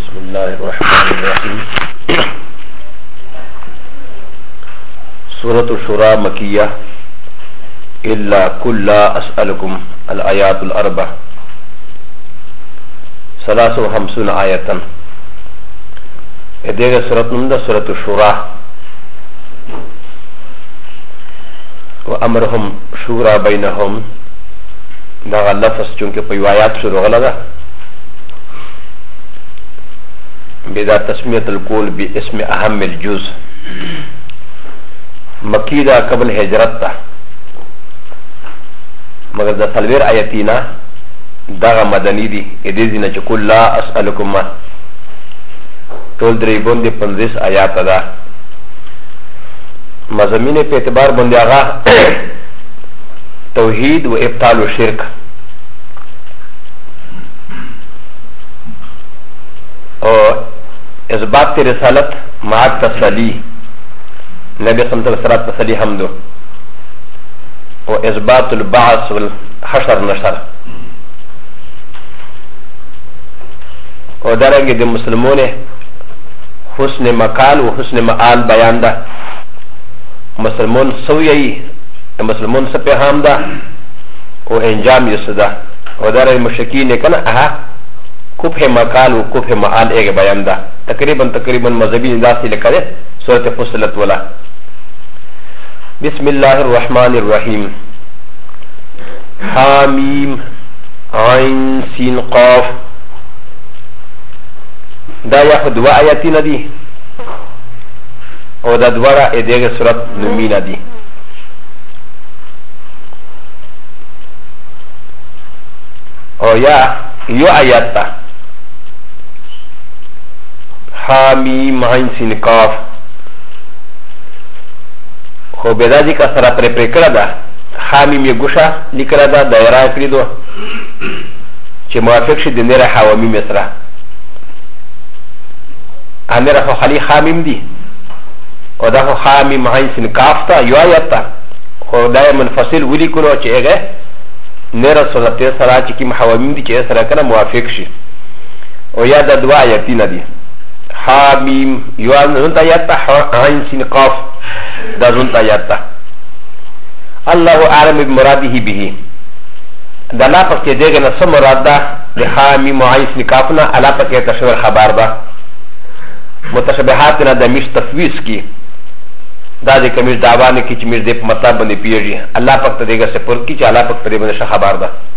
بسم الله الرحمن الرحيم. سورة الشورى مكية إلا كل أسألكم الآيات الأربع 53 آية. إديغ سورة نمدا سورة الشورى وأمرهم شورى بينهم دا لفظ چونکه په آیات شروع غلغه بدا تسمية القول باسم أهم الجزء مكيدة قبل هجرتها مگر دا سلوير آياتينا دا مدني دي اديزينا چكل لا أسألكم ما طول دريبون دي 15 آيات دا مزمين په اعتبار بندي آغا توحيد و ابطال و شرك او اثبات رسالت مع التسلي نبي صلى الله عليه وسلم تسلي حمده و اثبات البعث والحشر نشر و درنگ دي مسلمون حسن مقال و حسن مآل بیان ده مسلمون سویی مسلمون سپیهام ده و انجام یسده و درنگ مشکین کنه اها كفه مقال وكفه مآل ايه بيان ده تقريبا مذهبي داسي لكده سورة فصلت ولا بسم الله الرحمن الرحيم حاميم عين سين قاف دا ياخد دوا آياتين دي و دا دوارا ادهه سورة نمين دي او يا يو آيات تا حامیم عین سین کاف خو بیدازی که سره پری کرده حامیم یه گوشه لیکره ده دایره کریدو چه موافق شد نره حوامیم سره نره خو خالی حامیم دی و ده خو حامیم عین سین کاف تا یو آیت تا خو دای منفصل ولی کنو چه اگه نره صورته سره چه کم حوامیم دی چه سره کنه موافق شد و یا ده دو آیتی ندی حامیم یوان زنتا یاتا عین سین قاف دا زنتا یاتا الله اعلم بمراده به دا لا پس که دیگه نسا مراد دا دی حامیم عین سین قافنا علا پس که تشور خبار دا متشبهاتنا دا میش تفویز کی دا دی که میش دعوانی کی چی میش دی مطلب بندی پیجی اللہ پاک تا دیگه سپر کی چی اللہ پاک تا دیگه بندی خبار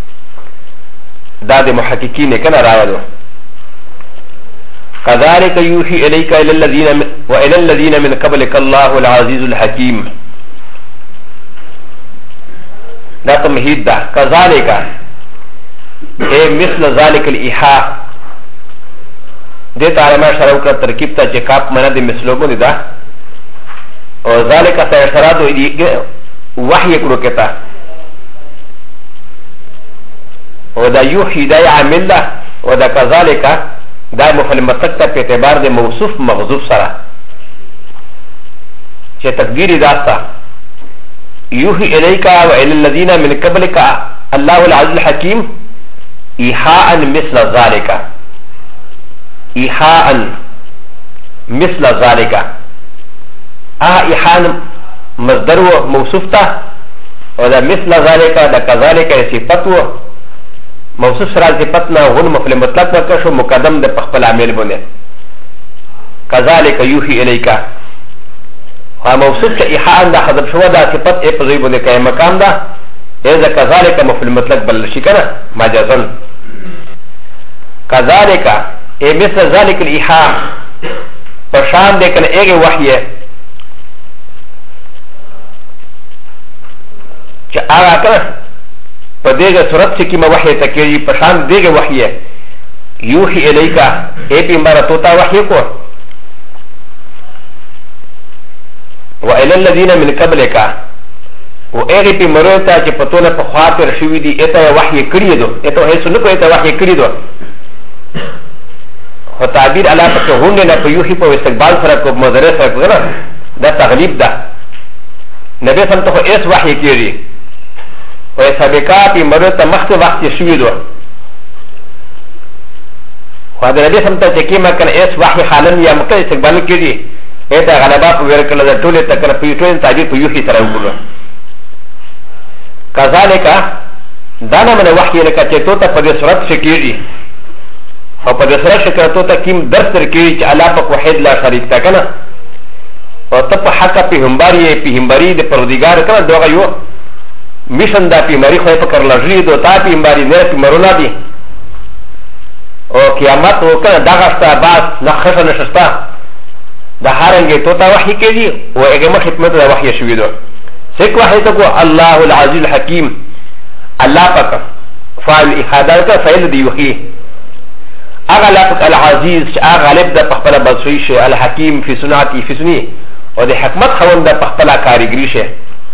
دا دی محققین کنا رای دو كذلك يوحي إليك وإلى الذين من قبلك الله العزيز الحكيم لا تمهيد ده كذلك مثل ذلك الإيحاء دي تعالى ما شروع تركيب تا جكاب منا دي مثلوبون ده وذلك سيشراد وحي كروكتا وده يوحي ده يعمل ده وده كذلك دا مفلمتک تا په اعتبار د موصوف مغذوف سره چې تقدیر داستا یوحي الیک و الی الذین من قبلک الله العزیز الحکیم ایحاء مثل ذلك ایحاء مثل ذلك ایحاء مصدر و موصوف تا او دا مثل ذلك دا كذلك صفت و موصوف سره صفتنا غن مفعول مطلق وکړو مقدم د خپل عامل باندې كذلك يوحي اليك ها موصوف ک ایحاء دا حذف شو دا صفت ای په ځای باندې کای مقام دا اذا كذلك مفعول مطلق بل شي کنه مجازا كذلك ای مثل ذلك الايحاء پشان دې کنه ایغه وحی چې هغه کنه په دغه صورت کې ما وحی تکری په شان دغه وحی یوحي الیکا ای پیغمبر ته تا وحی کو و الی الذین من قبلک و ای پیغمبر ته چې په توله په خاطر شوی دی اته وحی کړی دو اته هیڅ نه کوي ته وحی کړی دو هو تعبیر علی په هونه نه په یوحي په استقبال سره کو مدرسه سره کو دا تغلیب ده نبی صلی الله علیه وسلم ایس وحی کړی و سابقا پی مرد تا مخت وقت شوی دو خو د نبی سمته چې کیما کنه اس وحی حالن یا مکه استقبال کړي اته غلبا په ورکړه د ټوله تکره په ټوله تعبیر په یوهي سره وکړو کذالک دانا من وحی لکه چې تو ته په دې صورت شکیږي او په دې سره شکر تو ته کیم درس تر کېږي چې الله په وحید لا شریک تا کنه او ته په حق په همباري په همباري د پروردگار کنه دوغه یو میشن دا په مری خو په کر لږی دو تا په همباري نه په مرونه دي او قیامت وکړه دغه ستا بعد نخښه نشستا د هرنګ تو ته وحی کېږي او هغه خدمت د وحی شوی دو سیک وحی ته کو الله العزیز الحکیم الله پاک فاعل احاده کا فعل دی وحی اغا لفظ العزیز اغا غالب دا پخپلا بصری شه الحکیم فی صنعتی فی صنعی و دی حکمت خون دا پخپلا کاریگری شه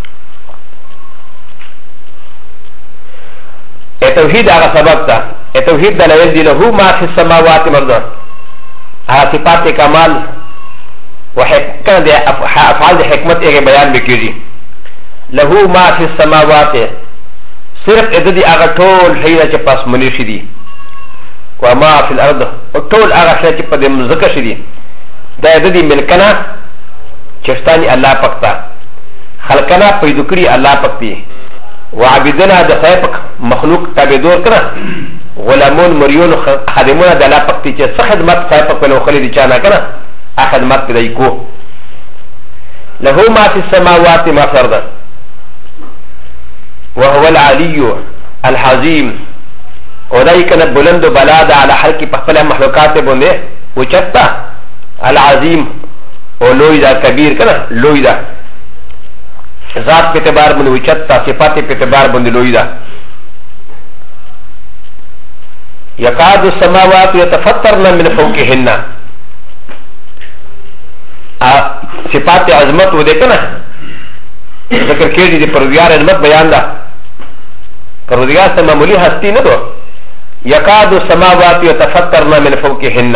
توحید اغا سبب تا توحید دا لویل دی لہو ما فی السماوات مرده اغا صفات کمال و حکمت دی افعال دی حکمت اغا بیان بکیجی لہو ما فی السماوات صرف اددی اغا طول حیدہ چه پاس منیشی دی وما في الارض وطول اغا شيء چه پده مزکر شدی دا اددی ملکنا چشتانی اللہ پکتا خلقنا پیدو کری اللہ پکتی وعبدنا دا خیپک مخلوق تابدور کنا غلامون مریون خادمون دا اللہ پکتی چه سخدمت خیپک ولو خلی دی چانا کنا اخدمت پدائی کو لہو ما فی السماوات ما فرد وهو العلی الحظیم و دای کنه بلند و بلا ده على حلقی پخپل مخلوقات بنده وچتا العظیم و لوی ده کبیر کنه لوی ده ذات په اعتبار بنده وچتا صفات په اعتبار بنده لوی ده یکاد السماوات یتفطرن من فوقهن صفات عظمت و ده کنه ذکر کړي دي پروردگار عظمت بیان ده پروردگار سے معمولی ہستی نہ دو یکاد السماوات یتفطرن من فوقهن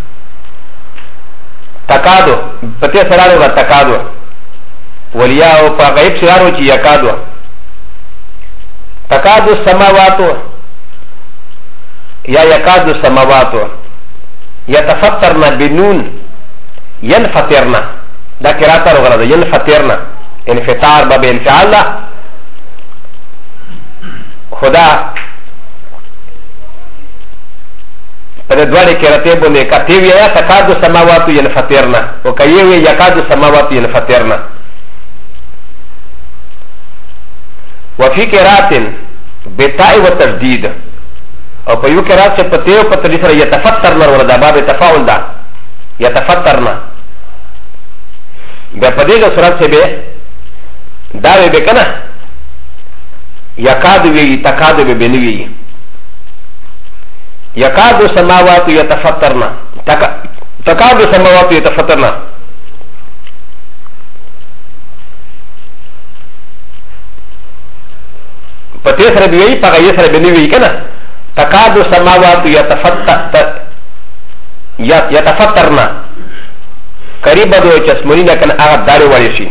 تکادو پتے سرارو گا تکادو ولیاو پا غیب سرارو چی یکادو تکادو السماوات یا یکادو السماوات یتفطرن بنون ینفطرن دا کراتا رو غرد ینفطرن انفطار باب انفعال دا خدا پر دوارے کرتے بندے کہتے ہوئے یا تکاد السماوات ینفطرن و کہیے ہوئے یکاد السماوات ینفطرن وفی قرات بتاء و تجدید اور پیو قرات سے پتے و پتہ جسر یتفطرن وردا باب تفاعل دا یتفطرن بے پدے کا صورت سے بے داوے بے کنا یکاد وی تکاد بے بنوی یکاد السماوات یتفطرن تکاد السماوات یتفطرن پتے سر بی پگا یہ سر بنوی کنا تکاد السماوات یتفطرن قریب دو چسمونی نکن آغا دارے والی شی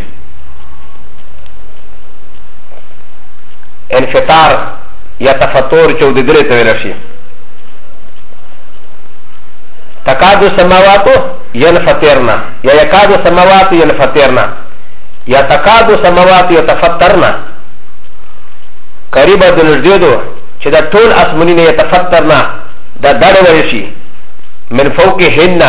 انفطار یا تفطور چود دلے تویل شی تکاد السماوات ینفطرن یا یکاد السماوات ینفطرن یا تکاد السماوات یتفطرن قریب دو نزدی دو چه دا طول اسمونی نے یتفطرن دا دارے والی شی من فوقهن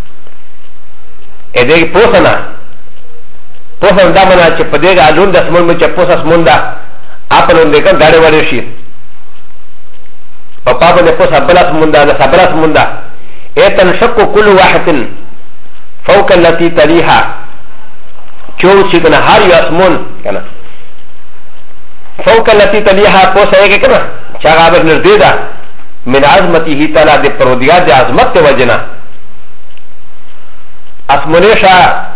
ا دې پوسنا پوسن دا منا چې په دې غالون د اسمن مچ پوسس موندا اپلون دې کړه داړي وړي شي په پاپه دې پوسه بلس موندا د صبرس موندا ایتن شق كل واحد فوق التي تليها چو چې کنه هر یو اسمن کنه فوق التي تليها پوسه یې کنه چې هغه به نږدې ده من عظمته تعالی د پروردگار د عظمت ته وجنه اسمنیشا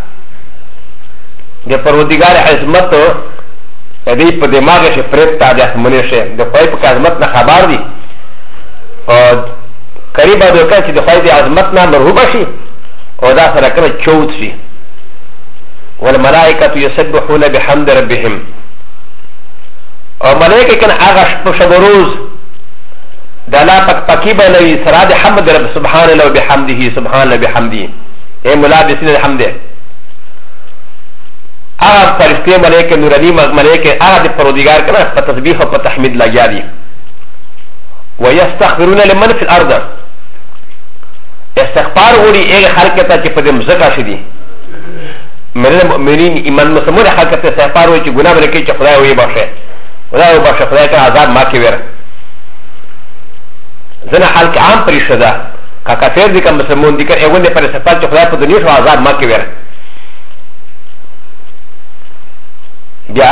د پروردگار عظمت دې په دماغ کې پرېتا د اسمنیشه د پای په عظمت نه خبر دي او قریب د وکړه چې د پای د عظمت نه مرغوب شي او دا سره کړه چوت شي والملائکه یسبحون بحمد ربهم او ملائکه کنه هغه شپه روز دالا پک پکی بنوي سراد حمد رب سبحان الله وبحمده سبحان الله وبحمده اے ملابسین الحمد اغا فرشتے ملائکہ نورانی ملائکہ اغا دی پرودگار کنا پا تسبیح و پا تحمید لگیا دی ویستغفرون لمن فی الارض استغفار غوری ایک خلقتا چی پا دی مزکا شدی من المؤمنین ایمان مسلمون خلقتا استغفار غوری چی گناہ بلکی چی خدای ہوئی باشه خدای ہوئی باشه خدای کنا عذاب ما کی ویر زنا حلق عام پریشت دا که کافر دی که مسلمون دی که ایون دی پر استغفار چی خدای پا دنیا شو عذاب ما کی ویر بیا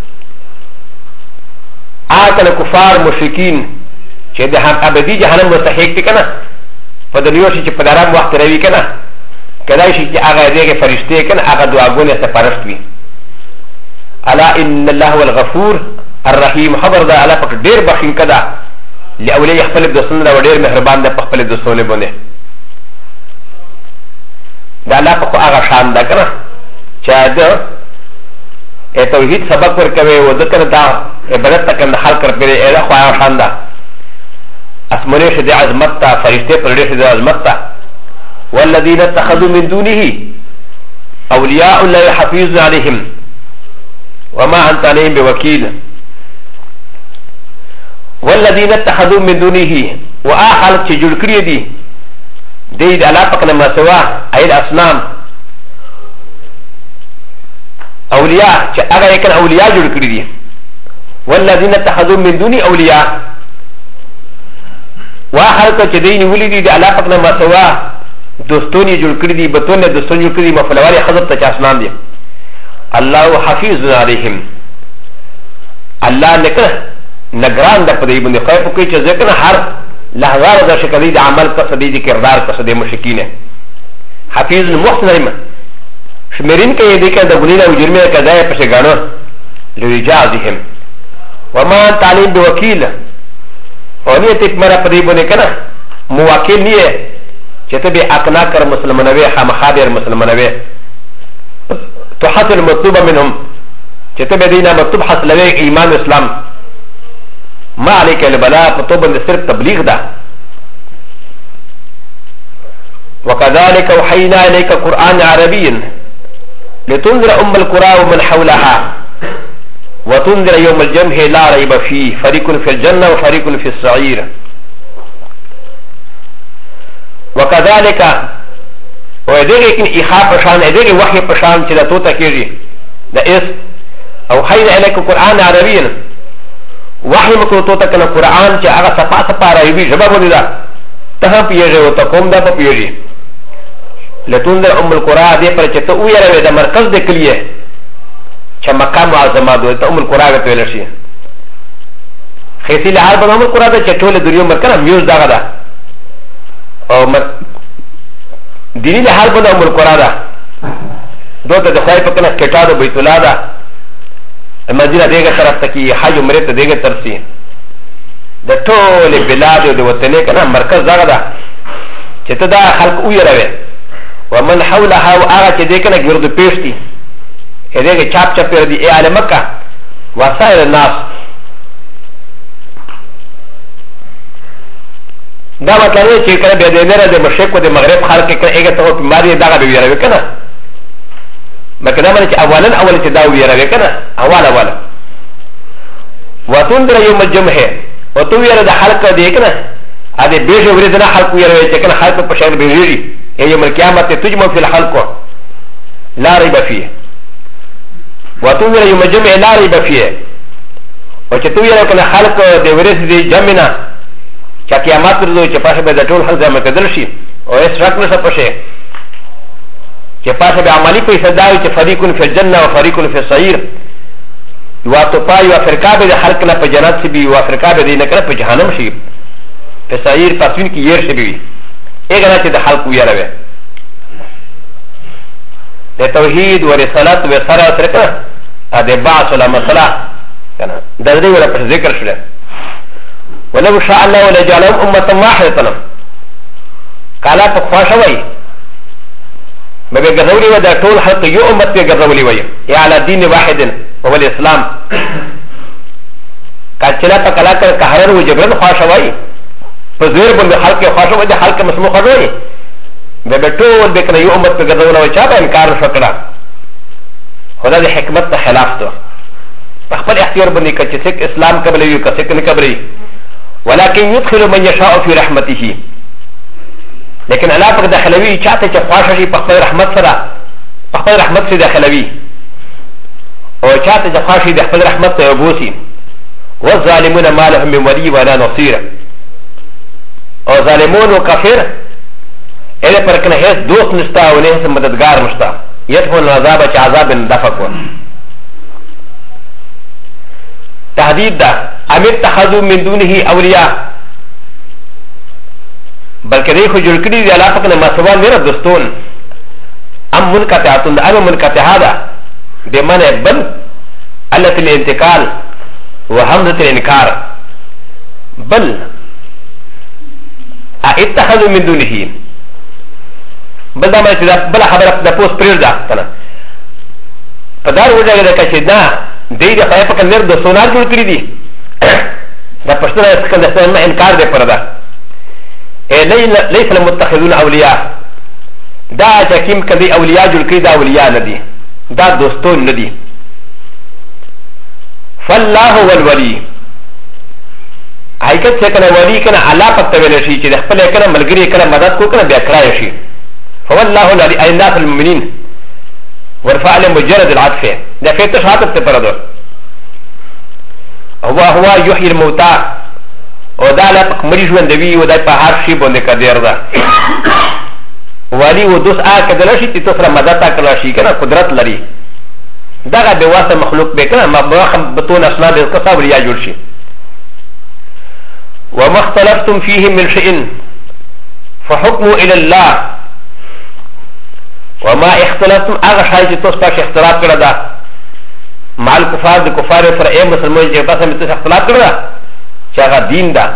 آکل کفار مشرکین چه ده هم ابدی جهنم مستحق دی کنه پا دنیا شی چه پدارم وقت روی کنه کدای شی چه آغا دیگه فرشته کنه آغا دعاگونه سپرشت بی الا ان الله والغفور الرحیم خبر دا علا پاک دیر بخین کده لأولی اخفل دوستان دا و دیر مهربان دا پاک پل دوستانه بنده دا علا پاک آغا شان دا کنه چه ده توحید سبق ورکوي و ذکر دا عبادت تکن حال کر پیره ایدا خوایا شان دا اسمونه شده عظمت تا فرشته پرده شده عظمت تا والذین اتخذوا من دونه اولیاء لا يحفظون عليهم وما انت عليهم بوكيل والذین اتخذوا من دونه واخر چه جوړ کړی دي د علاقه نه سوا اید اصنام اولیاء چه اگر ایکن اولیاء جوڑ کری دی والذین اتخذوا من دونی اولیاء واخر که چه دینی ولی دی علاقه پکنا مسوا دوستونی جوڑ کری دی بطون دوستون جوڑ کری دی مفلوالی خضب تا چاسنام دی اللہ حفیظ علیہم اللہ نکن نگران دا پدی بندی خواہ پکی چه ذکر هر لحظار دا شکلی دی عمل کس دی کردار کس دی مشکین حفیظ محسن علم شمرين كي يديك ان تقولين او جرمي كذا يبشغانو لرجازهم وما تعليم بوكيل وني تكمرا قريبوني كنا مواكيل نيه چتبي اقنا كر مسلمانوي خامخابر مسلمانوي تحصل مطلوبه منهم چتبي دينا مطلوب حصلوي ايمان اسلام ما عليك البلاء فطوبا صرف تبليغ ده وكذلك وحينا اليك قران عربي لتنذر القرى ومن حولها وتنذر يوم الجمع لا ريب فيه فريق في الجنة وفريق في السعير وكذلك ويدرك إخاء بشان يدرك وحي بشان كذا توتا كيجي ده إس أو حين إليك القرآن عربيا وحي مكو توتا كان القرآن كي أغا سفا سفا رأيبي جبا بني ده تهم بيجي وتقوم ده بيجي لتنذر القرى دي پر چه تو ویره ده مرکز ده کلیه چه مقام معظمه ده القرى به تویل شي خیسی لحال بنا القرى ده چه ټول دنیا مرکز میوز داغه ده او دینی لحال بنا القرى ده دوته ده خای پکنه کټا ده بیت الله ده مدینه دیگه طرف تکی حج عمره ته دیگه ترسي ده ټول بلاد او ده وطنه کنه مرکز داغه ده چې ته دا خلق ویره ومن حولها وآغا چه دیکن گرد پیشتی ادهگه چاپ چاپ دی ای آل مکہ وسائر الناس دا مطلب ہے چه کنه بیدینر ده مشرق و ده مغرب خلق کنه ایگه تاو پیماری داغا بیویروی کنه مکه دا منه چه اولا چه داو بیویروی کنه اولا وطندر یوم الجمع و تو ویره ده خلق ده کنه اده بیش وریدنا خلق ویروی چه کنه خلق پشن بیویری يوم القيامة تجمع في الخلق لا ريب فيه وتنظر يوم الجمع لا ريب فيه وتنظر كان خلق دورس دي جمعنا كقيامات رضو چپاسه به دټول خلق زما کدرشي او اس رات نه سپشه چپاسه به عملي پیسې داوي چې فريقون في الجنه وفريقون في السعير واتو پای او فرقه به خلق نه په جنت سي بي او فرقه به نه کړ په جهنم شي په سعير پسوین کې ير شي بي اگنا چه ده خلق ویروه ده توحید و رسالت و سره سرکنا ده بعث ولا مسئله ده ده ولا پس ذکر شده ولو شاء الله ولا جعلهم امتا واحدة قالا پا خواشوئی ببه گذولی و ده طول خلق یو امت پی گذولی وی یا علا دین واحد وهو الاسلام قال چلا پا کلا کر کهرن و جبرن خواشوئی فزير بند خلق خاشو ودي خلق مسمو خدوي ببتول بكنا يومت بقدونا وشابه انكار شكرا خدا دي حكمت خلاف دو فخبر اختيار بندي كچسك اسلام قبلي وكسك نقبلي ولكن يدخل من يشاء في رحمته لكن الله پاک داخلوي چاته چه خواشا شي پخبر رحمت سرا پخبر رحمت سي داخلوي او چاته چه خواشي داخل رحمت سرا بوسي والظالمون ما لهم من ولي ولا نصير او ظالمون وكافر اله پر کنه هیڅ دوست نشتا او نه هیڅ مددگار نشتا يدخل العذاب چه عذاب دفق تهديد ده امر اتخذوا من دونه اولياء بلکہ دیکھو جو کڑی دی اللہ پاک نے مسوا میرا دوستون ام منقطعاتن ده ام منقطعا ده بمعنى بل التي الانتقال وحمزة الانكار بل اتخذوا من دونه بل ده ما بل خبر ده پوس پریر ده کنا پدار وجہ ده کہ نا دی ده خدای پاک نر دوستونار جوړ کړی دي دا پښتنه اسکندستان ما انکار ده پر ده ليس المتخذون اولياء دا حكيم كدي اولياء جل كده اولياء ندي دا دوستون ندي فالله هو الولي حقیقت سے کنا ولی کنا اللہ پک تویل شي چې خپل کنا ملګری کنا مدد کو کنا بیا کړای شي فوالله الذي ايناف المؤمنين ورفع مجرد العطف ده في تشهادت ته پردو هو يحيي الموتى او دا لا پک مریض وندوی او دا په هر شی باندې قدر ده ولی و دوس آ کدل شي چې تاسو مدد تا کړی شي کنه قدرت لري دغه به واسه مخلوق به کنه مبرخم بتون اسناد القصاب ریا جوړ شي وما اختلفتم فيه من شيء فحكمه الى الله وما اختلفتم اغه شای چې تاسو په اختلاف کړی ده مع الكفار د کفار سره اي مسلمان چې تاسو په اختلاف کړی ده چاگا دین دا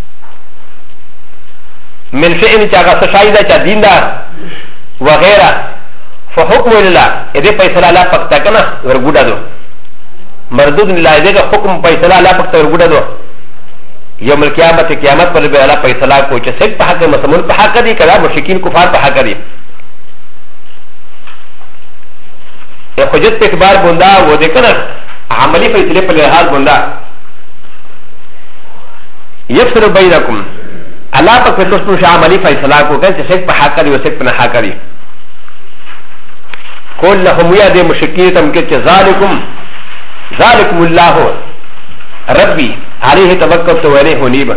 من شئن چاگا سشای دا چا دین دا وغیرہ فحکم اللہ ادھے پیسلہ اللہ پکتا کنا ورگوڑا دو مردود اللہ ادھے کا حکم پیسلہ اللہ پکتا ورگوڑا دو یوم القیامت قیامت پر بے اللہ پیسلہ کو چا سک پا حق مسلمون پا حق دی کدا مشکین کفار پا حق دی ایک حجت پہ اعتبار بندہ وہ دے کنا عملی فیصلے پر لحاظ بندہ يفسر بينكم الله پاک پہ تسپر شاہ عملی فیصلہ کو کہ سک پہ حق دی و سک پہ نحق دی قول لهم يا دي مشكيتم كتش ذلكم الله ربي عليه توكلت وإليه أنيب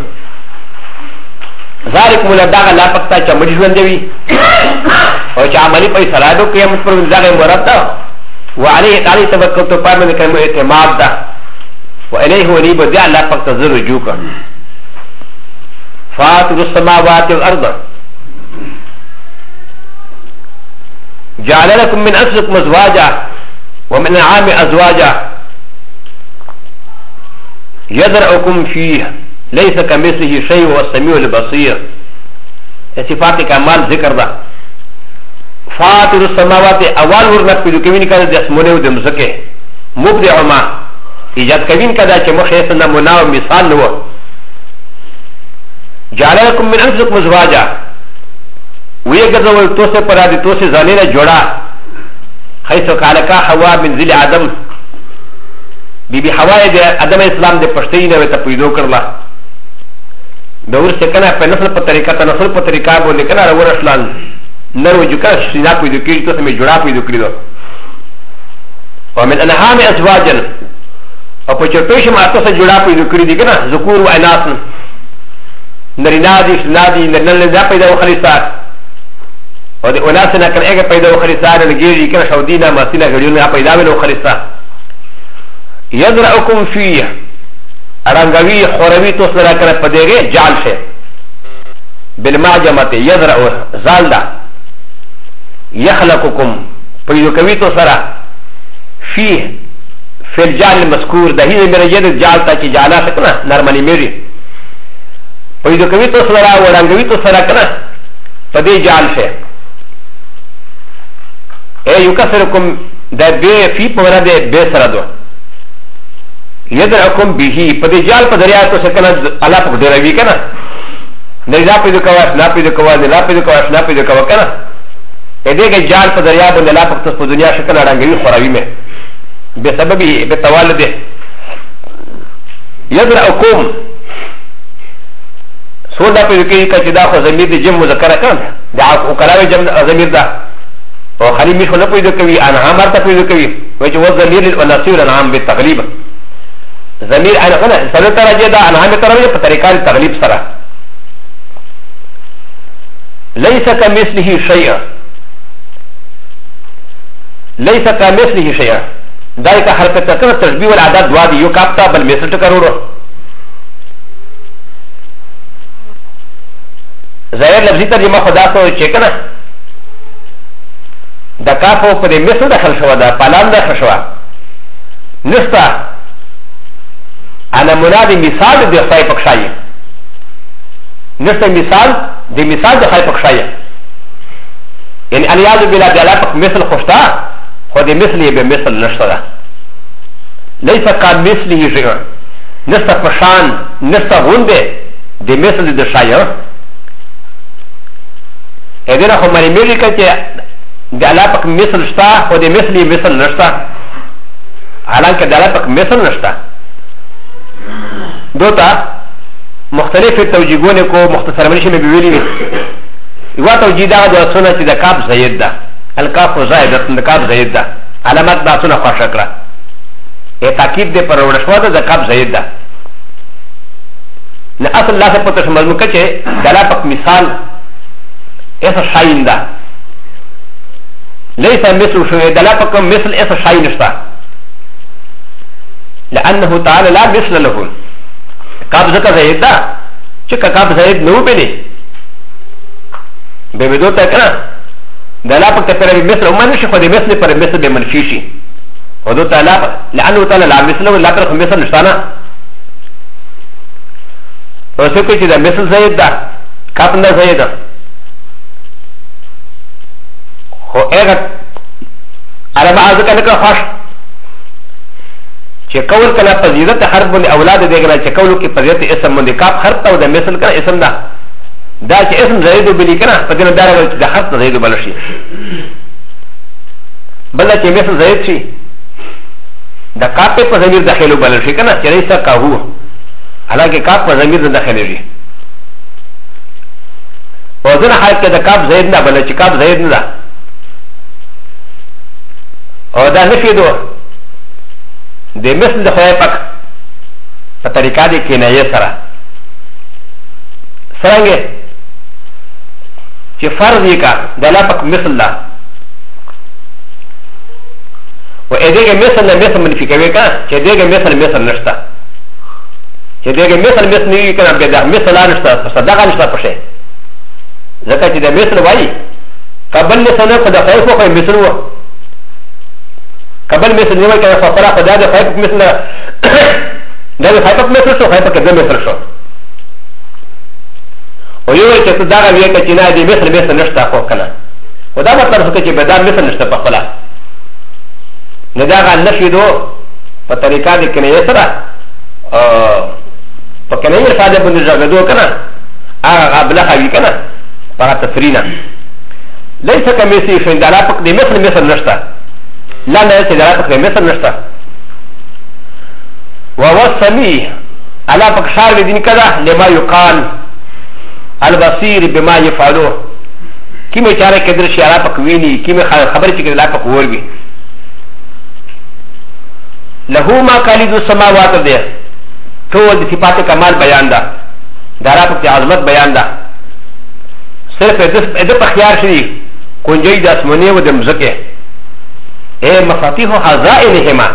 ذلكم الله داغ لا پکتا چا مجزون دیوی او چا عملی پہ صلاح دو قیامت پر داغ مرد دا وعليه تعالى توكلت پارمن کرم اعتماد دا وإليه أنيب دي الله پکتا ذر رجوع کر فاتر السماوات والأرض جعل لكم من أنفسكم أزواجا ومن الأنعام أزواجا يذرأكم فيه ليس كمثله شيء وهو السميع البصير صفات كمال ذكر ده فاتر السماوات أول ورنا في كمين كان جسمونه ودمزكه مبدع ما إيجاد كمين كذا كمخيص نمونا ومثال نوع جعل لكم من أنفسكم أزواجا ويجزول توسي پرادي توسي زانينا جوڑا حيث قالكا حوا من ذل آدم بيبي حوا دي آدم اسلام دي پشتين ويتا پيدو کرلا دور سكنا پا نسل پا طريقا تا نسل پا طريقا بولي كنا رو رسلان نرو جوكا شنا پيدو كيري توسي میں جوڑا پيدو كريدو ومن انهام ازواجا و پا چرپيش ما توسي جوڑا پيدو كريدي كنا ذكور و اناسن نرينادي شنادي نرنال پيدا و خليصات و د اولاسنا کن اگه پیدا و خلیصان نگیری کن شودینا ماسینا گریون پیدا و خلیصا یدرعکم فیه ارنگوی خوروی تو سرا کن پدیگه جال شه بالمعجمت یدرعو زال دا یخلقکم پیدو کوی تو سرا فیه فی الجال المذکور دا هیز میرا ید جال تا چی جالا شکنا نرمانی میری پیدو کوی تو سرا و ارنگوی تو سرا کن پدی جال شه يكسركم ده بي في پورا ده بي سردو يدرعكم به پدي جال پا دريا تو سكنا الله پا دروي كنا نه لا پیدا کوا نه پیدا کوا نه لا پیدا کوا نه پیدا کوا کنه ا دې کې جال په دریا باندې لا پخته په دنیا شکل اړنګوي خوراوي مې به سبب به توالد يدرأكم سودا پیدا کوي چې دا خو ضمیر د جمع مذکر کنه دا او کلاوي جمع ضمیر ده او خالي مش نه پیدا کوي انعام ته پیدا کوي وجه وضمير النصير انعام بالتغليب ضمیر انا کنه سره ترجه ده انعام ترجه په طریقه تغلیب سره ليس كمثله شيء ليس كمثله شيء دايك حركه تكره تشبيه والعدد وادي يكابتا بل مثل تكرره ظاهر لفظي ترجمه خدا سو چکنه د کافو په مثل دخل شو دا پالان دخل شو نستا انا منادي مثال د خدای پکشای نستا مثال د مثال د خدای پکشای يعني الياذ بالله جلاله مثل خوشتا خو د مثل به مثل نشته ليس كمثله شيء نستا پشان نستا غونده د مثل د شایع اذن خو مری میری کته د الله پاک مثل شتا او د مثلی مثل نشتا حالانکه د الله پاک مثل نشتا دوتا مختلف توجیهونه کو مختصر منشي مې ویلي یو توجیه دا د سنت چې د کاف زید ده الکاف زائده د کاف زید ده علامات دا سنت خاصه کړه ا تاکید دې پر ورشوا ده د کاف زید ده نه اصل الله څخه پته مضمون کچه د الله پاک مثال ایسا شاین ده ليس مثل شيء دلالة مثل ایسا شاین نشتا لأنه تعالى لا مثل له کاب ذکر زید ده چکا کاب زید نو بلی بمیدو تا کنا دلالة پر مثل امان نشی خود مثل پر مثل بمنفی شی ودو تعالى لأنه تعالى لا مثل له لا پر مثل نشتانا وسکو چی ده مثل زید ده کاب نه زید ده خو اغه عربه ازکه نه خوش چې کول کله فضیلت حرف باندې اولاد دیګنه چې کولو کې فضیلت اسم باندې کاف حرف ته د مثل کنه اسم ده دا چې اسم زید بلی کنه په دې دار چې د حرف زید بل شي بل چې مثل زید شي د کاف په ضمیر داخلو بل شي کنه چې ليس کاهو حالانکه کاف په ضمیر داخلي شي او ځنه حال کې د کاف زید نه بل چې کاف زید نه ده او دا نفی دو د مثل د خدای پاک په طریقه د کنایه سره څنګه چې فرض یې کا د الله پاک مثل ده و اېدغه مثل نه مثل منفي کوي کا چې دغه مثل نشته چې دغه مثل نه کنه به دا مثل نشته صدقه نشته پښه ځکه چې د مثل وایي قبل نه په د خدای خو مثل و قبل مثل نوای کنه فقرا خدا د خایپ مثل دا د خایپ مثل شو خایپ کده مثل شو او یو چې دا غوی چې نه دی مثل نشته خو کنه خدا مطلب څه چې بدا مثل نشته په خلا نه دا غل نشي دو په طریقه د کنه سره په کنه یې ساده باندې ځګدو کنه هغه قبل خوي کنه په تفرینا ليس كمثل شيء دا لا پک دی مثل نشته لا نرى سيدنا مثل نشتا وهو السميع على بكشار لدين كذا لما يقال البصير بما يفعلوه كما يشارك كدر شيء على بكويني كما خبر شيء على بكوربي له ما كاليد السماوات ده طول صفات كمال بيان ده دارا بك عظمت بيان ده صرف ادب اختيار شيء كونجي ده اسمني ودمزكه اے مفاتيح خزائنهما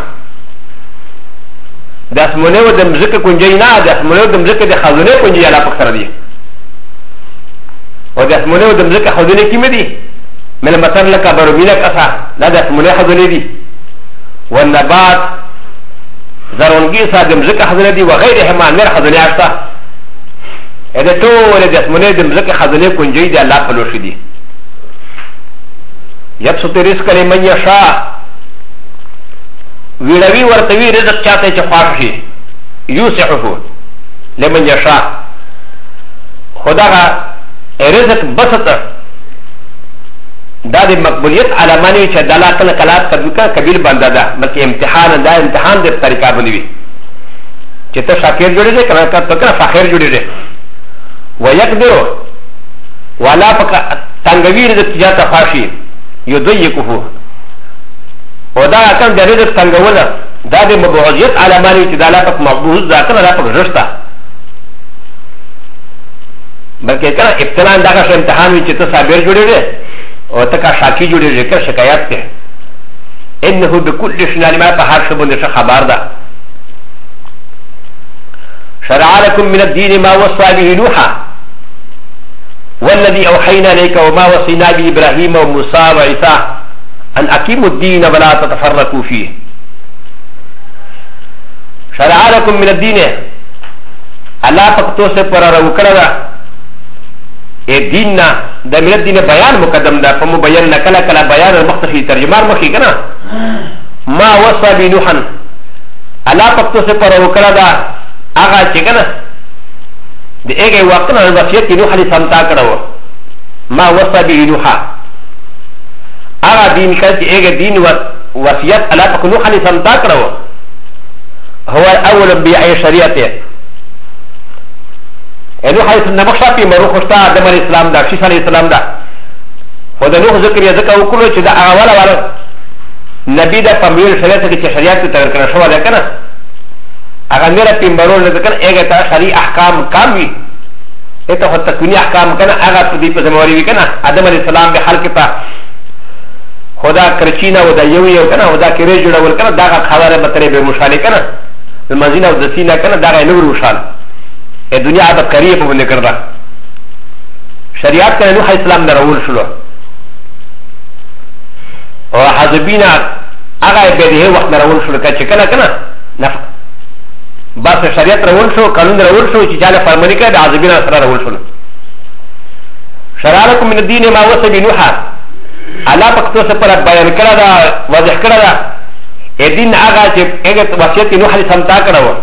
د اسمونه و د مزکه کنجي نه د اسمونه د مزکه د خزانه کنجي علا پک سره دي و د اسمونه و د مزکه خزانه کیمه دي مل مثلا لك بروبينك اسا لا د اسمونه خزانه دي والنبات زرونگی سا د مزکه خزانه دي وغيرهما نر خزانه اشتا اده ټول د اسمونه د مزکه خزانه کنجي دي الله په لوشي دي يبسط رزق لمن يشاء ويروي ورتوي رزق چاته چ خواش شي يوسعه لمن يشاء خدا رزق بسط دا د مقبولیت علامانی چې دلا کله کلات قبیل بنده ده بلکې امتحان دا امتحان د طریقه باندې وي چې ته شاکر جوړېږي کنه ته کنه فخر جوړېږي ويقدر ولا فك تنگویر د تجارت خاصي يضيقه ودا کله د رزق تنگول دا د مبعوضیت علامانی چې دلا پک مقبوض دا کنه دا پک رښتا بلکې کنه ابتلا دا که امتحان وي چې ته صابر جوړېږي او تکا شاکی جوڑی ذکر شکایت تے انہو بکل شنالی ما پا ہر شبون دے خبر دا شرع لکم من الدین ما وصا به نوحا والذی اوحینا لیک وما وصینا به ابراہیم و موسیٰ و عیسیٰ ان اقیم الدین ولا تتفرقوا فیه شرع لکم من الدین اللہ پکتو سے پر رو کردا ا دین د ملت دین بیان مقدم ده فمو بیان نکلا کلا بیان مختصی ترجمان مخی کنا ما وصا بی نوحن اللہ پکتو سے پر وکلا دا آغا چی کنا دی ایگے وقتنا وصیت نوح علی سمتا کرو ما وصا بی نوحا آغا دین کل چی ایگے دین وصیت اللہ پک نوح علی سمتا کرو هو اول بیعی شریعت نوح علیہ السلام نمخشا پی مرو خوشتا آدم علیہ السلام دا شیس علیہ السلام دا خود نوح ذکر یا ذکر وکلو چی دا اولا والا نبی دا پمیل شریعت کی چی شریعت کی تغیر کرنا شوا دا کنا اگر میرا پی مرو لذکر ایگا تا شریع احکام کام وی ایتا خود تکونی احکام کنا اگر تو دی پا زموری وی کنا آدم علیہ السلام بے حل کتا خدا کرچینا و دا یوی و کنا و دا کری جوڑا ول کنا دا خبر بطره بے مشالی کنا المنزین و دسینا کنا دا نور مشال دنیا عادت کریه په باندې کړه شریعت کنه نوح اسلام نه راول شلو او حزبینا هغه به دې وخت نه راول شلو چې کله کنه نف بس شریعت راول شو قانون راول شو چې چاله فرمانی کړه د حزبینا سره راول شلو شرع لكم من الدين ما وصى بنوح الله پکتو سے پر بیان کړه دا واضح کړه دا دین هغه چې هغه وصیت نوح علیه السلام تا کړو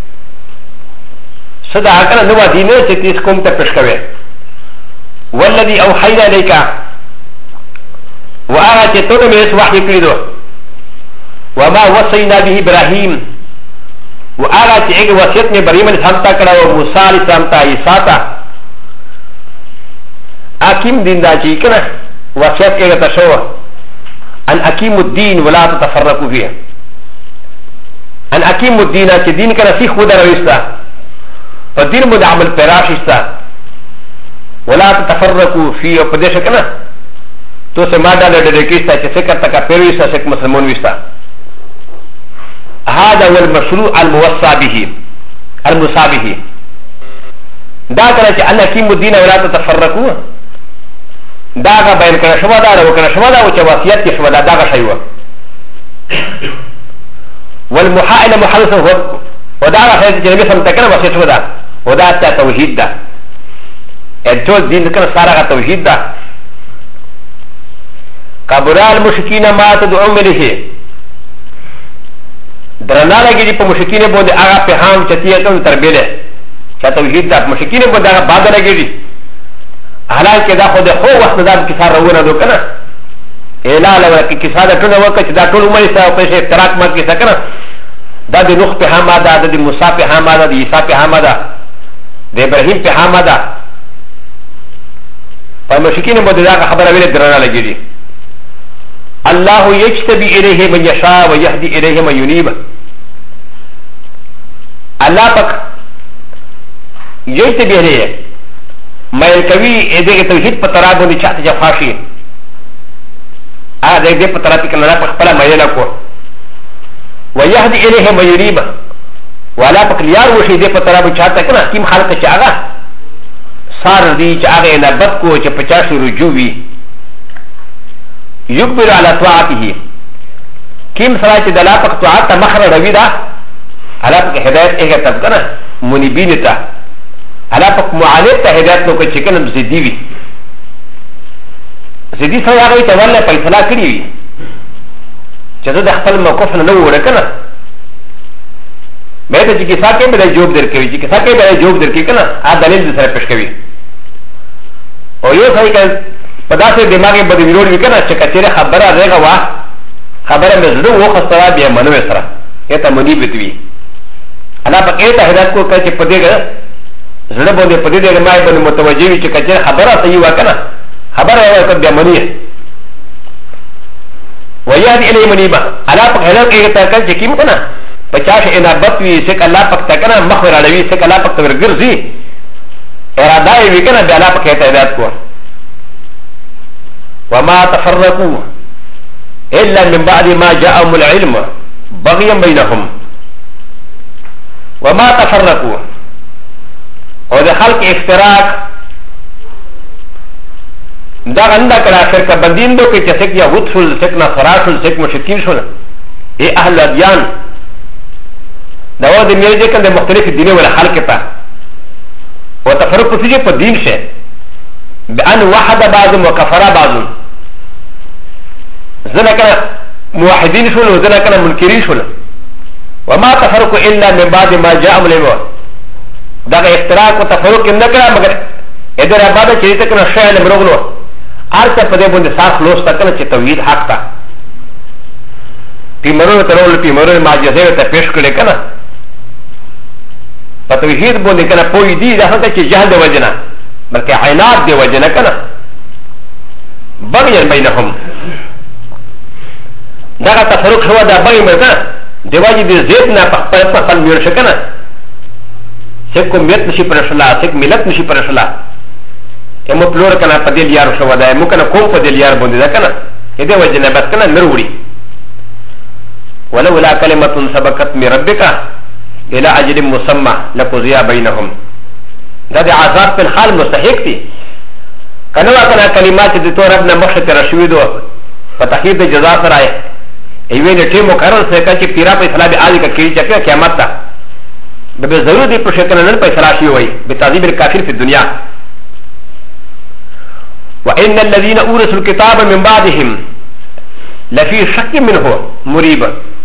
صدا هكذا نوى دينه ستيس كم تفشكوه والذي أوحينا إليك وآغا تتونا من وحي كريدو وما وصينا به إبراهيم وآغا تيجي وصيتنا إبراهيم السلامتا كرا وموسى السلامتا إيساتا أكيم دين دا جي كنا وصيت إيغا تشوه أن أكيم الدين ولا تتفرقوا فيه أن أكيم الدين دين كنا سيخ ودا رويستا فدين مد عمل پراشستا ولا تتفرقوا فيه وقدش كنا تو سمادا لدركيستا كسكر تكا پرويستا سك مسلمون ويستا هذا هو المشروع الموصى به الموصى به دا كنا ان اقيموا الدين ولا تتفرقوا دا بين كنا شوا دا وكنا شوا دا وچواسيات كي شوا دا شيوا والمحائل محرس هو ودا خير جنبي سمتكنا وسيت ودا ودا توحيد دا التوز دين كنا سارا توحيد دا كبر المشركين ما تدعون اليه درنا لگی په مشرکین باندې هغه پیغام چتیه ته تربیله چې توحید دا مشرکین باندې هغه باد لګی حالانکه دا خو د خو وخت دا کیسه راونه دو کنه اعلان ورکړي کیسه دا ټول وکړي چې دا ټول عمر سره په شی اعتراض مات کیسه کنه دا د نوح په حما دا د موسی په حما دا د عیسی په حما دا د ابراهیم په حما دا په مشکین باندې دا خبره ویل درنه لګیږي الله یجتبی الیه من یشاء و یهدی الیه من ینیب الله پاک یجتبی الیه مایل کوي دغه توحید په طرح باندې چاته جفاشي ا دې په طرح کې کنه په خپل مایل کو ويهدي إليه ما يريب ولا بكليار وشي دي پترا بچاتا كنا كم خلق چاغا صار دي چاغا نبت کو چا 50 رجوعي يقبل على طاعته كم صلاة دلا پک طاعت مخر روی دا على پک هدایت اگه تب کنا منیبین تا على پک معالد تا هدایت نو که چکنم زدی وی زدی سا یاغوی تا والله پیسلا کری وی چې زه د خپل موقف نه وړه کنه مې ته چې کیسه کې به جواب درکوي چې کیسه کې به جواب درکوي کنه ا دلیل دې سره پېښ کوي او یو ځای کې په داسې دماغ باندې ویلول وکړه چې کچېره خبره رغه وا خبره مې زړه وخسته بیا منو سره ته منی بتوي انا په کې ته هدایت کو چې په دې زړه باندې په دې ما باندې متوجي وي چې کچېره خبره صحیح وکنه خبره یې وکړه بیا منی ويهدي الى منيبه انا په هدایت کې ته کله چې کیم کنه 50 انابت وی سک الله پاک تکنه مخور اړوي سک الله پاک تور ګرځي اراده یې وکنه بیا الله پاک ته هدایت کو وما تفرقوا الا من بعد ما جاءهم العلم بغيا بينهم وما تفرقوا او د خلق افتراق دا غندا کړه شرک بندین دو کې چې سک يهود شول سک نصارا شول سک مشرکین شول ای اهل ادیان دا و د میرجه کنده مختلف دینه ولا خلق ته و تفرق فيه په دین شه بان وحد بعض وكفر بعض زنا کنه موحدین شول زنا کنه منکرین شول وما تفرق الا من بعد ما جاء العلم دا اختراق و تفرق نه کړه مگر ادھر بعد چې ته کنه شایل مرغلو ارته په دې باندې صاف لوسته کنه چې توحید حق تا پیمرو ترول پیمرو معجزه ته پیش کړي کنه په توحید باندې کنه پوی دی دا هغه چې جهل دی وجنه بلکې عینات دی وجنه کنه بغیر بینهم دا تفرق شو دا بغیر مرته دیواجی دی زیت نه په خپل میر شکنه څوک کومیت نشي پرشلا څوک ملت نشي پرشلا امو پلور کنه په دې یار شو دا مو کنه کوم په دې یار باندې دا کنه دې وجنه بس کنه نروړي ولولا كلمه سبقت من ربك الى اجل مسمى لقضي بينهم دا د عذاب په حال مستحق دي کنه وکړه کلمات د تو رب نه مخه تر شوې دو په تحقیق د جزاء سره ایوه د ټیم مقرر څخه چې پیرا په اصلاح به عالی کې چې قیامت ته به ضرور دي په شکل نه په اصلاح شي وي به تعذيب الكافر في الدنيا وان الذين اورثوا الكتاب من بعدهم لفي شك منه مريب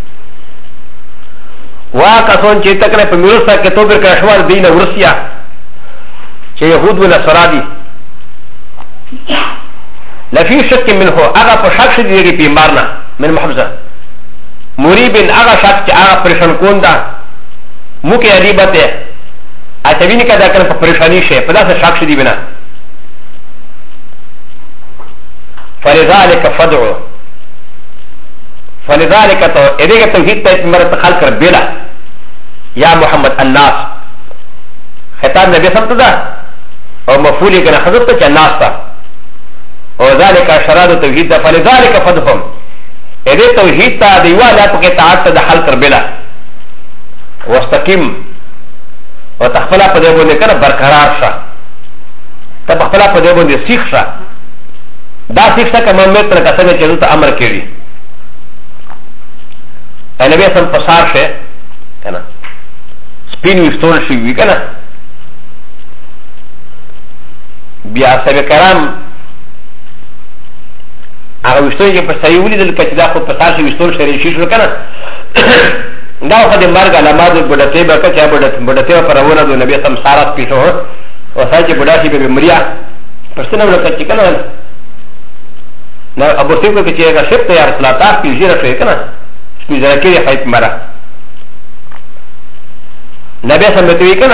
واکسون چې تکره په میروسا کې توبر کښوار دین ورسیا چې يهود ولا سرادي لفي شك منه هغه په شک شي دی پیمارنا من محفظه مريب هغه شک چې هغه پریشان کوندا مو کې غیبته اتوینه کدا کړ په پریشانی شي په داسه شک شي بنا فلذلك فدعوا فلذلك تو ادغه توحید ته مرته خلق ربلا یا محمد الناس خطاب نبی سمته ده او مفعول کنه حضرت ته الناس تا او ذلك شراد توحید ده فلذلك فدهم ادغه توحید ته دیواله په کې تعات ده خلق ربلا واستقیم وتخفلا په دې باندې کنه برقرار شه تخفلا په دې باندې سیخ شه دا سیخ څه کومه متر کسنه چې ته امر کړی نبی سم پسار شه کنه سپین وستول شي وی کنه بیا سبه کرام هغه وستول چې په صحیح ولیدل کچې دا خو پسار شي وستول شری شي شو کنه دا خو د مرګ علامات بډته به کچې بډته پر ونه د نبی سم سارات پیښو او ساجي بډا شي به مریا پرسنه ورته کنه نو ابو سیف کو چې هغه شپ تیار کړه تا پیژره شي کنه مزاكي حيث مرة نبي سمتوي كنا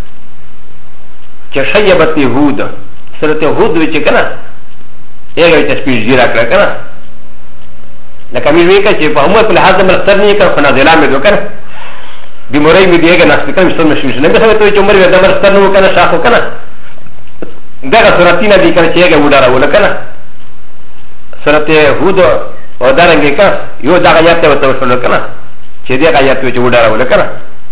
كشيبت يهود سرت يهود ويجي كنا ايه تشبيه جيرا كنا لكن ميزويكا كي فهموا في هذا مرتبني كنا فنازلا مدو كنا بموري مديجا ناس كنا مش مش نبي سمتوي كمر في هذا مرتبني كنا شاخو كنا ده سرتينا دي كنا كيجا ودارا ولا كنا سرت يهود او دارنګه کا یو دا غیات ته وتوسل کنه چې دې غیات ته وډاره ولا کنه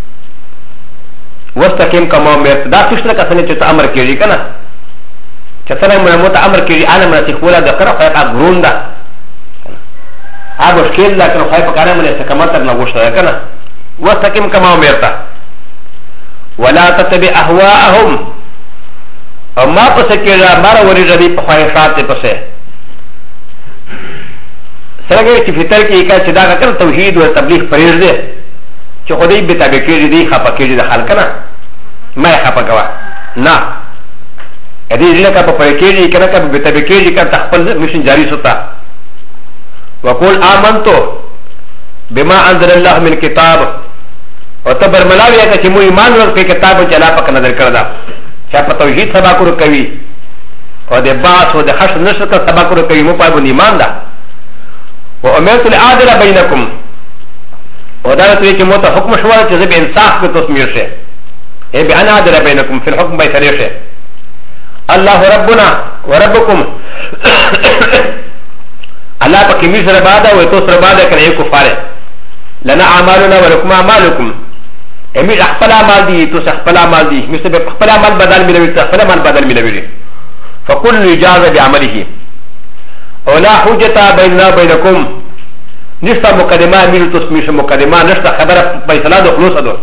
واستقیم کما مرت دا څه کسنه چې امر کړي کنه چې څنګه موږ مت امر کړي انا مې چې کولا د کړه خو غرون دا هغه شکل لا کنه خو په کارا مې څه کما تر نه وښه کنه واستقیم کما مرت ولا تتبع اهواهم او ما پس کېلا مار ورې ردی په خواهشات پسې سرګه چې فطر کې کا چې دا کړ توحید او تبلیغ پرېږ دي چې خدای به تابع کېږي دي خپه کېږي د خلک نه مې خپه کوا نه ادي لك بفركيجي كانك بتبكيجي كان تخبل مشن جاري ستا وقول آمنتو بما انزل الله من كتاب وتبر ملاوية كتمو ايمان ورد كتاب جلا پاک نظر کرده شاپ توحید سبا کرو کوي و ده باس و ده خشن نشر کا سبا کرو کوي مو پای بند ایمان ده و امرت العادل بینکم و دارتوی که موتا حکم شوال چه زب انصاف که تصمیر شه ای بی انا عادل بینکم فی الحکم بیسری شه الله ربنا و ربکم الله پا کمیش رباده و توس رباده کنه ای کفاره لنا اعمالنا و لکم اعمالکم امیر اخفل اعمال دی توس اخفل اعمال دی مثل اخفل اعمال بدل ملوی تو اخفل اعمال بدل ملوی فكل اجازه بعمله ولا حجه بيننا وبينكم نشتا مقدمه امیر تسمیش مقدمه نشتا خبر فیصله دو خلوص دو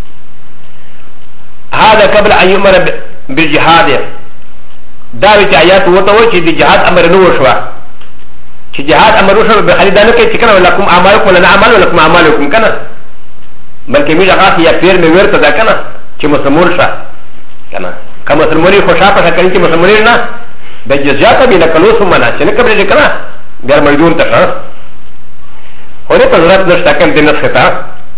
هذا قبل ان يمر بالجهاد داوی آیات وتوي چې د جهاد امر نه وشو چې جهاد امر وشو به خالد نه کوي چې کنه ولکم اعمالکم ولا اعمال ولکم اعمالکم کنه بلکې میږه غاښ یا پیر مې ورته دا کنه چې مسلمان شه کنه کما مسلمانۍ خوشاله شه کوي چې مسلمانۍ نه د جزیات به نکلوس منه چې نه کوي کنه بیا میدون ته شه اوره په ضرورت نشته کنه د نفس ته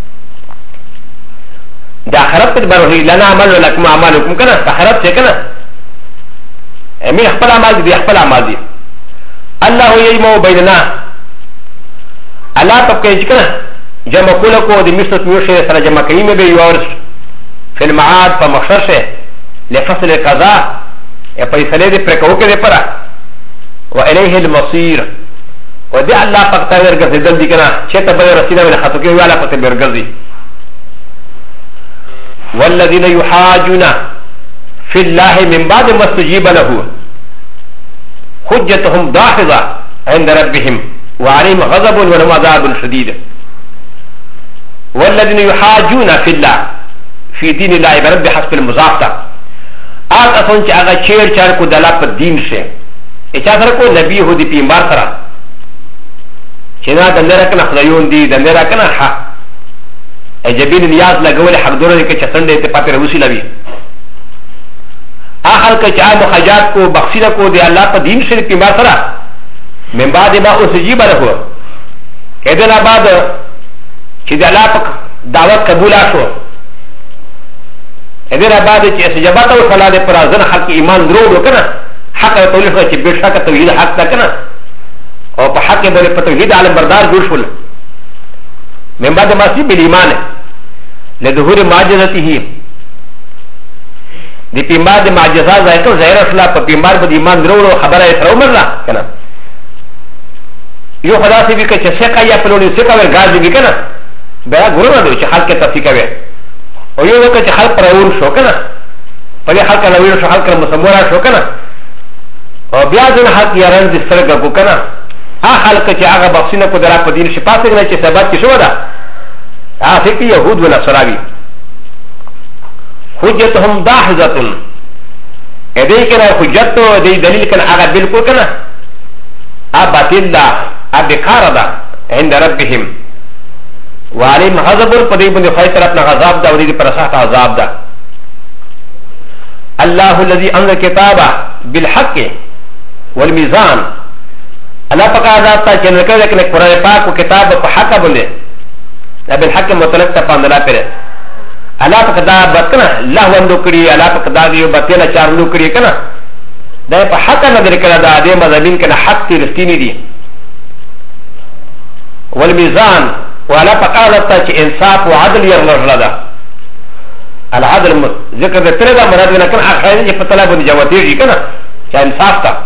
د آخرت په باره لنا عمل ولکم اعمالکم کنه آخرت څه کنه امين خپل اعمال دي خپل اعمال دي الله يجمع بيننا الله تبقى كده جمع كلكو دي مشتت ميوشه سره جمع كيمه بي يورس في المعاد فمحشر شه لفصل القضاء فيصله دي فرقو كده پرا واليه المصير ودي الله پکتا ورغز دل دي كنا چته به رسيده ولا خطو كي والا پته ورغزي والذين يحاجون في الله من بعد ما استجيب له حجتهم داحضة عند ربهم وعليهم غضب ولهم عذاب شديد والذين يحاجون في الله في دين الله برب حسب المضاف آت اصلا چه آغا چیر چار کو دلا پر دین شه اچا سر کو نبی ہو دی پیمبار سرا چنا دندرہ کنا خدایون دی دندرہ کنا حق اجبین نیاز لگولی حق دورو دی که چسنده اتفاق روسی لبی آخر که چاہ مخاجات کو بخشیدہ کو دے اللہ پا دین شریف کی بات سرا من بعد ما اسجیب رہو ایدن آباد چی دے اللہ پا دعوت قبول آشو ایدن آباد چی اسجاباتا و صلاح دے پر آزن حق ایمان درو دو کنا حق تولیف چی بیش حق توحید حق تا کنا اور پا حق بولے پا توحید عالم بردار جوش فل من بعد ما سی بالایمان لدهور معجزتی ہی دی پیمبار دی معجزات ظاہر ظاہر اصلا پا پیمبار با دی ایمان درو خبر ہے سرو مرنا کنا یو خدا سے بھی کہ سکا یا پلونی سکا ور گاز بھی کنا بیا گروہ نہ دو چھ خلق کے تفسیر کرے اور یو کہ چھ خلق پرور شو کنا پلے خلق نویر شو خلق مسمورا شو کنا اور بیا دن حق یارن دی سرگا کو کنا آ خلق چھ آغا بخشنہ کو درا پا دین شپا سکنا چھ سبات کی شو دا آ سکتی یہود و نصراوی حجتهم داحزة ادي كنا حجت ادي دليل كنا اغا بالكل كنا اباطل دا ابكار دا عند ربهم وعليهم غضب قديم بن خير اپنا غضب دا ودي پرسات عذاب دا الله الذي انزل كتابا بالحق والميزان الله پاک عذاب تا چنل کرے کہ قرآن پاک کو کتاب په حق بولے بالحق مطلق تا پاندلا پرے الله پاک دا بتنا الله وندو کړی الله پاک دا دیو بتنا چارلو کړی کنه دا په حق نه درکړه دا د مذهبین کنه حق تی رښتینی دي والميزان ولا پاک الله چې انصاف او عدل یې ورغلا دا العدل ذکر د تر دا مراد نه کنه اخر چې په طلب نه جواتیږي کنه چې انصاف تا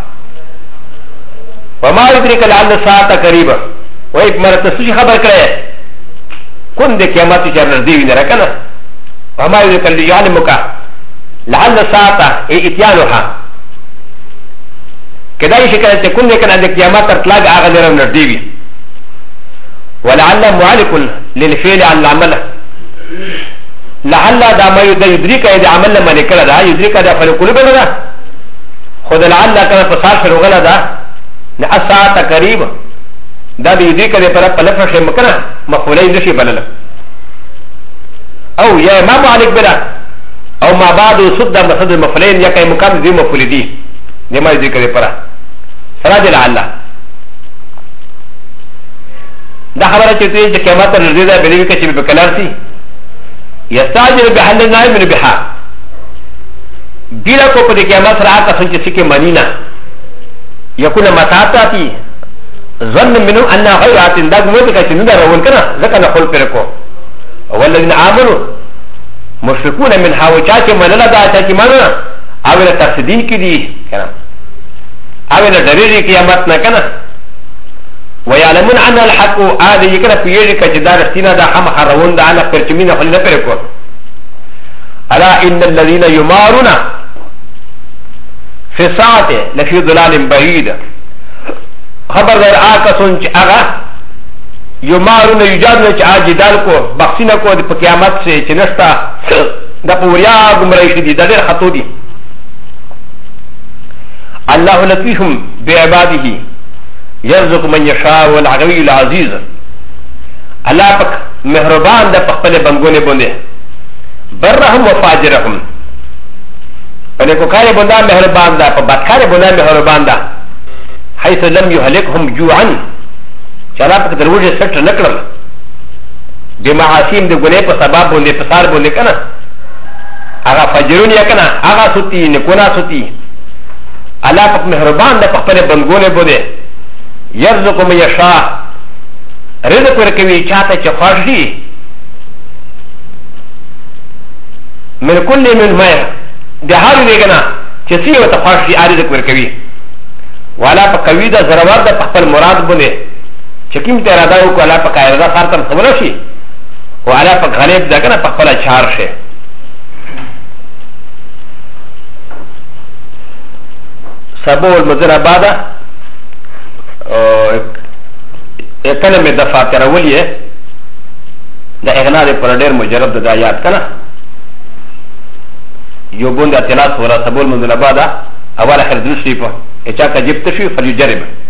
وما يدرك لعل الساعه قريبه وای مرته څه خبر کړي کون د قیامت چې نږدې وي نه کنه وما يدرك ليعلمك لعل الساعه اتيانها كذا يشكل تكون لكن عند القيامات تطلق اغنر النرديبي ولعل معلق للفعل عن العمل لعل دا ما يدرك اذا عمل ما نكره دا يدرك دا فلقلوب دا خذ لعل كان فصار في الغلا دا الساعه قريب دا يدرك دا طرف لفظ مكنه مفعولين نشي بلل او يا امام معلق بلا او ما بعد صد مسد المفعولين يا كاي مقام ذي مفعول دي لما ذكر پرا سراج لعل دا خبره چته چې قیامت رضی ده بلیوی کچې به کلار سي یستاجر بحل نائم من بها بیره کو په قیامت سره هغه څنګه چې کې منینا یکونه متاتاتی ظن منه ان غیرات دا موږ ته چې نه راول کنه ځکه نه خپل پر کو ولذین امنوا مشركون من هاوچا چې منله دا چې منله او له تصدیق کې دي کنه او له ډېری قیامت نه کنه ويعلمون ان الحق هذا يكره في يدك جدار استنا دا هم حرون دا على فرچمين خلنا پرکو الا ان الذين يمارون في ساعه لفي ضلال بعيد خبر در آکسون چ اغا یمارون یجادن چ جدال کو بخشنه کو د قیامت سے چنستا د پوریا گمراهی شدی د ډېر خطو دي الله لطيفهم بعباده يرزق من يشاء والعلوي العزيز الله پاک مهربان ده خپل بندګونه باندې برهم وفاجرهم په کو کار باندې مهربان ده په بدکار باندې مهربان ده حيث لم يهلكهم جوعا چلا پاک دروځه سټ نکړل بمعاصیم د ګناه په سبب باندې په سار باندې کنه هغه فجرون یا کنه هغه سوتي نه کونا سوتي الله پاک مهربان ده خپل بندګونه باندې يرزق من يشاء رزق ورکوي چاته چې خوښ دي من كل من ما د هر ویګنا چې سی وته خوښ دي رزق ورکوي والا په کوي دا ضرورت د خپل مراد باندې چې کوم ته اراده وکړه الله په قاعده سره تم خبر شي والا په غالب دا کنه په خپل چار شي سبو المذر بعد کلمه د فاتحه ولې د اغنا د پر ډېر مجرد د آیات کنه یو بوند اطلاع سورہ سبول منذ بعد اول اخر درس شریف اچا کا جبت شي فلیجرب